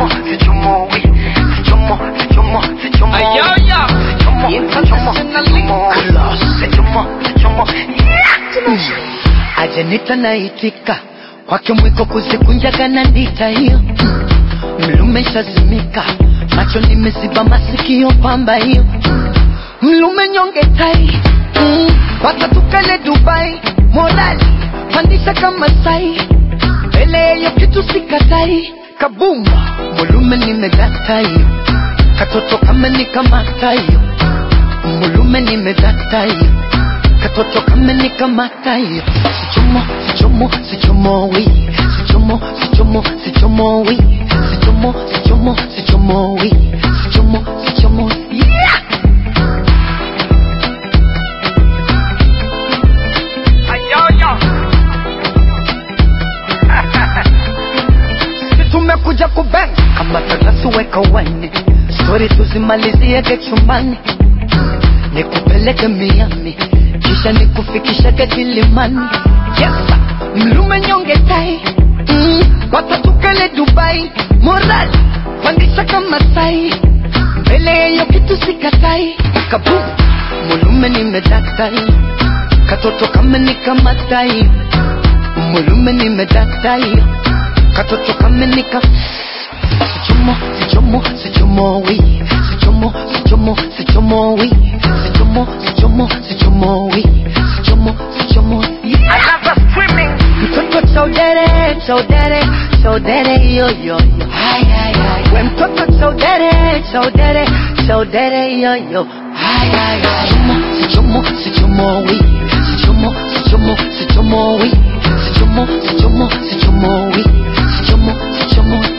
Ajenita naitika kwake mwiko kuzikunjaga na ndita hiyo. Mlume shazimika macho nimeziba masikio pamba hiyo. Mlume nyonge tai watatukale Dubai morali pandisha kama sai ele yo kitu sikatai kabumba. Mlume nimedata hiyo katoto kama nikamata hiyo. Mlume nimedata hiyo katoto kama nikamata hiyo. Sichomo we. Sichomo we. Sichomo we. Sichomo yeah. Tumekuja kubang kama tarasi weka wine. Story tuzimalizie chumbani. Nikupeleke Miami kisha nikufikisha Kilimani. Yes, mlume nyonge tai watatukale Dubai morali pandisha kama sai mbele yo kitu sikatai kabum. Mlume nimedatai katoto kama nikamatai. Mlume nimedatai katoto kama nika. Sichomo we. Sichomo we. Sichomo yeah. I love the screaming. Mtoto chaudere yo yo. Ay. We mtoto chaudere yo yo. Ay. Sichomo we. Sichomo we. Sichomo we. Sichomo